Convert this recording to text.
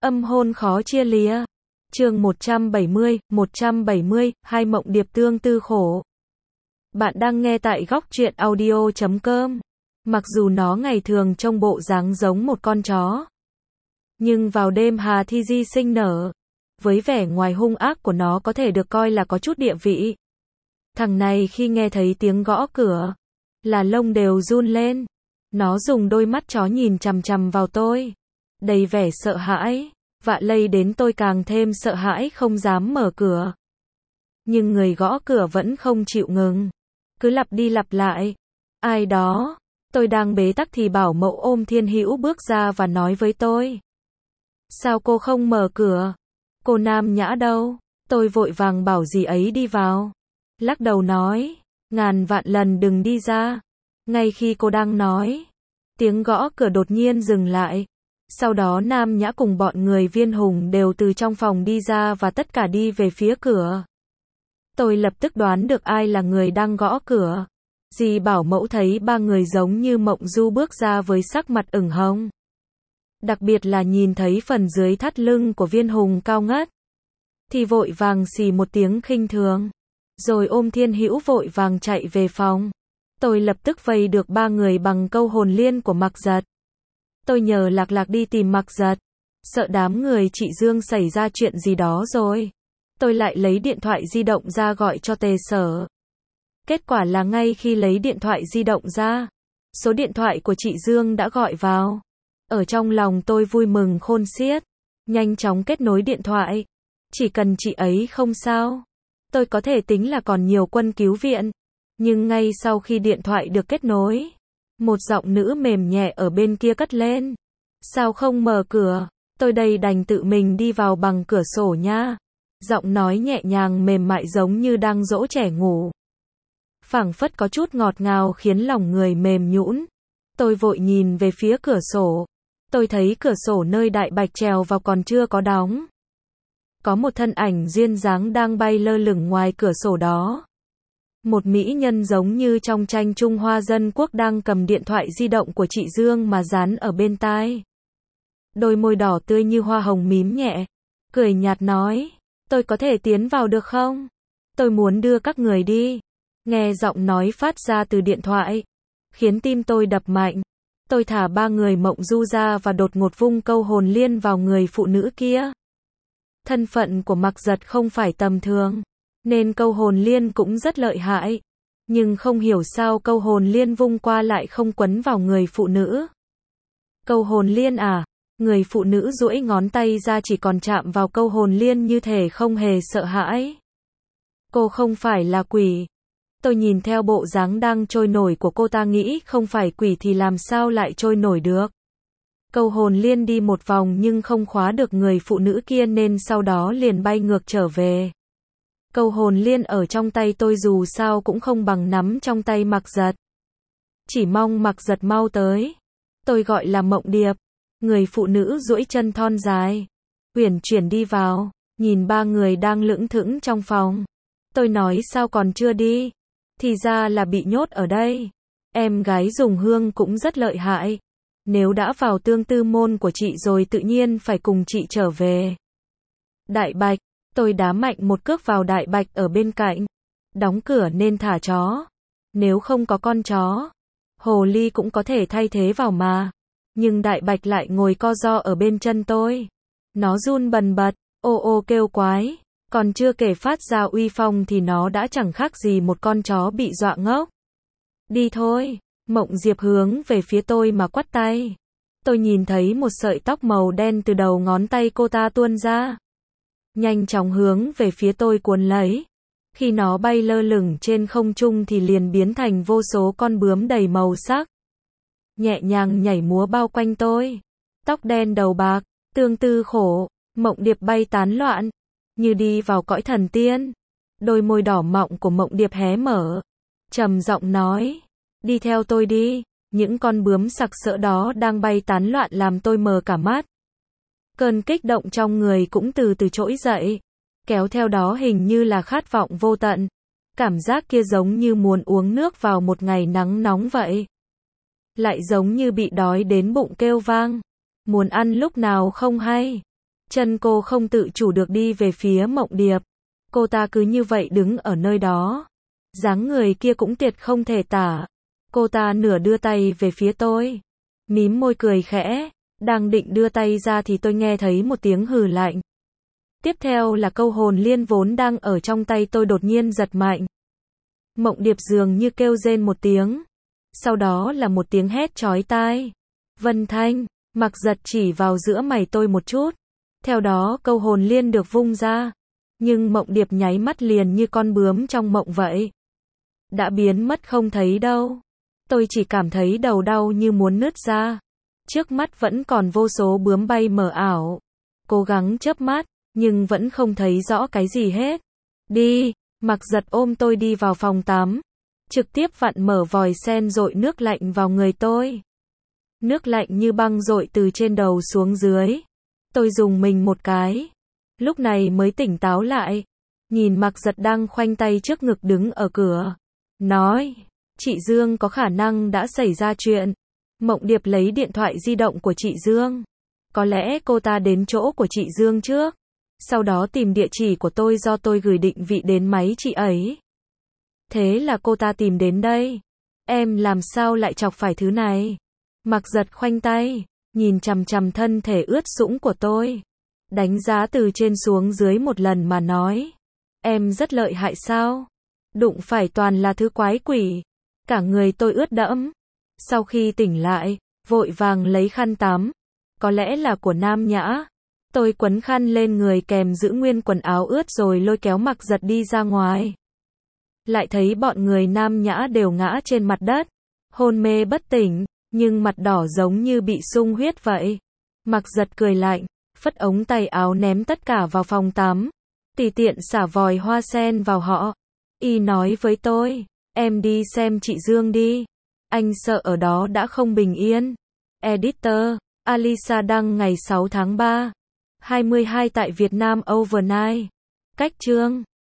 Âm hôn khó chia lìa. Chương 170, hai mộng điệp tương tư khổ. Bạn đang nghe tại góc truyện audio.com. Mặc dù nó ngày thường trông bộ dáng giống một con chó, nhưng vào đêm Hà Thi Di sinh nở, với vẻ ngoài hung ác của nó có thể được coi là có chút địa vị. Thằng này khi nghe thấy tiếng gõ cửa, là lông đều run lên. Nó dùng đôi mắt chó nhìn chằm chằm vào tôi, đầy vẻ sợ hãi. Vạ lây đến tôi càng thêm sợ hãi không dám mở cửa. Nhưng người gõ cửa vẫn không chịu ngừng, cứ lặp đi lặp lại. Ai đó? Tôi đang bế tắc thì bảo mẫu ôm Thiên Hữu bước ra và nói với tôi. Sao cô không mở cửa? Cô Nam Nhã đâu? Tôi vội vàng bảo dì ấy đi vào. Lắc đầu nói, ngàn vạn lần đừng đi ra. Ngay khi cô đang nói, tiếng gõ cửa đột nhiên dừng lại. Sau đó Nam Nhã cùng bọn người Viên Hùng đều từ trong phòng đi ra và tất cả đi về phía cửa. Tôi lập tức đoán được ai là người đang gõ cửa. Dì bảo mẫu thấy ba người giống như mộng du bước ra với sắc mặt ửng hồng. Đặc biệt là nhìn thấy phần dưới thắt lưng của Viên Hùng cao ngất, thì vội vàng xì một tiếng khinh thường, rồi ôm Thiên Hữu vội vàng chạy về phòng. Tôi lập tức vây được ba người bằng câu hồn liên của Mạc Giật. Tôi nhờ Lạc Lạc đi tìm Mạc Giật, sợ đám người chị Dương xảy ra chuyện gì đó rồi. Tôi lại lấy điện thoại di động ra gọi cho Tề Sở. Kết quả là ngay khi lấy điện thoại di động ra, số điện thoại của chị Dương đã gọi vào. Ở trong lòng tôi vui mừng khôn xiết, nhanh chóng kết nối điện thoại. Chỉ cần chị ấy không sao, tôi có thể tính là còn nhiều quân cứu viện. Nhưng ngay sau khi điện thoại được kết nối, một giọng nữ mềm nhẹ ở bên kia cất lên. Sao không mở cửa? Tôi đây đành tự mình đi vào bằng cửa sổ nha. Giọng nói nhẹ nhàng mềm mại giống như đang dỗ trẻ ngủ, phảng phất có chút ngọt ngào khiến lòng người mềm nhũn. Tôi vội nhìn về phía cửa sổ. Tôi thấy cửa sổ nơi Đại Bạch trèo vào còn chưa có đóng. Có một thân ảnh duyên dáng đang bay lơ lửng ngoài cửa sổ đó. Một mỹ nhân giống như trong tranh Trung Hoa Dân Quốc đang cầm điện thoại di động của chị Dương mà dán ở bên tai. Đôi môi đỏ tươi như hoa hồng mím nhẹ, cười nhạt nói, tôi có thể tiến vào được không? Tôi muốn đưa các người đi. Nghe giọng nói phát ra từ điện thoại, khiến tim tôi đập mạnh. Tôi thả ba người mộng du ra và đột ngột vung câu hồn liên vào người phụ nữ kia. Thân phận của Mạc Giật không phải tầm thường, nên câu hồn liên cũng rất lợi hại. Nhưng không hiểu sao câu hồn liên vung qua lại không quấn vào người phụ nữ. Câu hồn liên à? Người phụ nữ duỗi ngón tay ra chỉ còn chạm vào câu hồn liên như thể không hề sợ hãi. Cô không phải là quỷ. Tôi nhìn theo bộ dáng đang trôi nổi của cô ta nghĩ không phải quỷ thì làm sao lại trôi nổi được. Câu hồn liên đi một vòng nhưng không khóa được người phụ nữ kia nên sau đó liền bay ngược trở về. Câu hồn liên ở trong tay tôi dù sao cũng không bằng nắm trong tay Mạc Giật. Chỉ mong Mạc Giật mau tới. Tôi gọi là Mộng Điệp. Người phụ nữ duỗi chân thon dài, uyển chuyển đi vào, nhìn ba người đang lững thững trong phòng. Tôi nói sao còn chưa đi? Thì ra là bị nhốt ở đây. Em gái dùng hương cũng rất lợi hại. Nếu đã vào tương tư môn của chị rồi tự nhiên phải cùng chị trở về. Đại Bạch, tôi đá mạnh một cước vào Đại Bạch ở bên cạnh. Đóng cửa nên thả chó. Nếu không có con chó, hồ ly cũng có thể thay thế vào mà. Nhưng Đại Bạch lại ngồi co ro ở bên chân tôi. Nó run bần bật, ô ô kêu quái. Còn chưa kể phát ra uy phong thì nó đã chẳng khác gì một con chó bị dọa ngốc. Đi thôi. Mộng Diệp hướng về phía tôi mà quắt tay. Tôi nhìn thấy một sợi tóc màu đen từ đầu ngón tay cô ta tuôn ra, nhanh chóng hướng về phía tôi cuốn lấy. Khi nó bay lơ lửng trên không trung thì liền biến thành vô số con bướm đầy màu sắc, nhẹ nhàng nhảy múa bao quanh tôi. Tóc đen đầu bạc, tương tư khổ. Mộng Điệp bay tán loạn, như đi vào cõi thần tiên. Đôi môi đỏ mọng của Mộng Điệp hé mở, trầm giọng nói, đi theo tôi đi. Những con bướm sặc sỡ đó đang bay tán loạn làm tôi mờ cả mắt. Cơn kích động trong người cũng từ từ trỗi dậy, kéo theo đó hình như là khát vọng vô tận. Cảm giác kia giống như muốn uống nước vào một ngày nắng nóng vậy. Lại giống như bị đói đến bụng kêu vang, muốn ăn lúc nào không hay. Chân cô không tự chủ được đi về phía Mộng Điệp. Cô ta cứ như vậy đứng ở nơi đó. Dáng người kia cũng tuyệt không thể tả. Cô ta nửa đưa tay về phía tôi. Mím môi cười khẽ. Đang định đưa tay ra thì tôi nghe thấy một tiếng hừ lạnh. Tiếp theo là câu hồn liên vốn đang ở trong tay tôi đột nhiên giật mạnh. Mộng Điệp dường như kêu rên một tiếng. Sau đó là một tiếng hét chói tai. Vân Thanh, Mặc Giật chỉ vào giữa mày tôi một chút. Theo đó câu hồn liên được vung ra. Nhưng Mộng Điệp nháy mắt liền như con bướm trong mộng vậy. Đã biến mất không thấy đâu. Tôi chỉ cảm thấy đầu đau như muốn nứt ra. Trước mắt vẫn còn vô số bướm bay mờ ảo. Cố gắng chớp mắt, nhưng vẫn không thấy rõ cái gì hết. Đi, Mặc Giật ôm tôi đi vào phòng tắm. Trực tiếp vặn mở vòi sen dội nước lạnh vào người tôi. Nước lạnh như băng dội từ trên đầu xuống dưới. Tôi rùng mình một cái. Lúc này mới tỉnh táo lại. Nhìn Mặc Giật đang khoanh tay trước ngực đứng ở cửa. Nói, chị Dương có khả năng đã xảy ra chuyện. Mộng Điệp lấy điện thoại di động của chị Dương. Có lẽ cô ta đến chỗ của chị Dương trước. Sau đó tìm địa chỉ của tôi do tôi gửi định vị đến máy chị ấy. Thế là cô ta tìm đến đây. Em làm sao lại chọc phải thứ này? Mặc Giật khoanh tay, nhìn chằm chằm thân thể ướt sũng của tôi. Đánh giá từ trên xuống dưới một lần mà nói. Em rất lợi hại sao? Đụng phải toàn là thứ quái quỷ. Cả người tôi ướt đẫm. Sau khi tỉnh lại, vội vàng lấy khăn tắm. Có lẽ là của Nam Nhã. Tôi quấn khăn lên người kèm giữ nguyên quần áo ướt rồi lôi kéo Mặc Giật đi ra ngoài. Lại thấy bọn người Nam Nhã đều ngã trên mặt đất. Hôn mê bất tỉnh, nhưng mặt đỏ giống như bị sung huyết vậy. Mặc Giật cười lạnh, phất ống tay áo ném tất cả vào phòng tắm. Tùy tiện xả vòi hoa sen vào họ. Y nói với tôi, em đi xem chị Dương đi. Anh sợ ở đó đã không bình yên. Editor, Alisa đăng ngày 6 tháng 3. 22 tại Việt Nam Overnight. Cách chương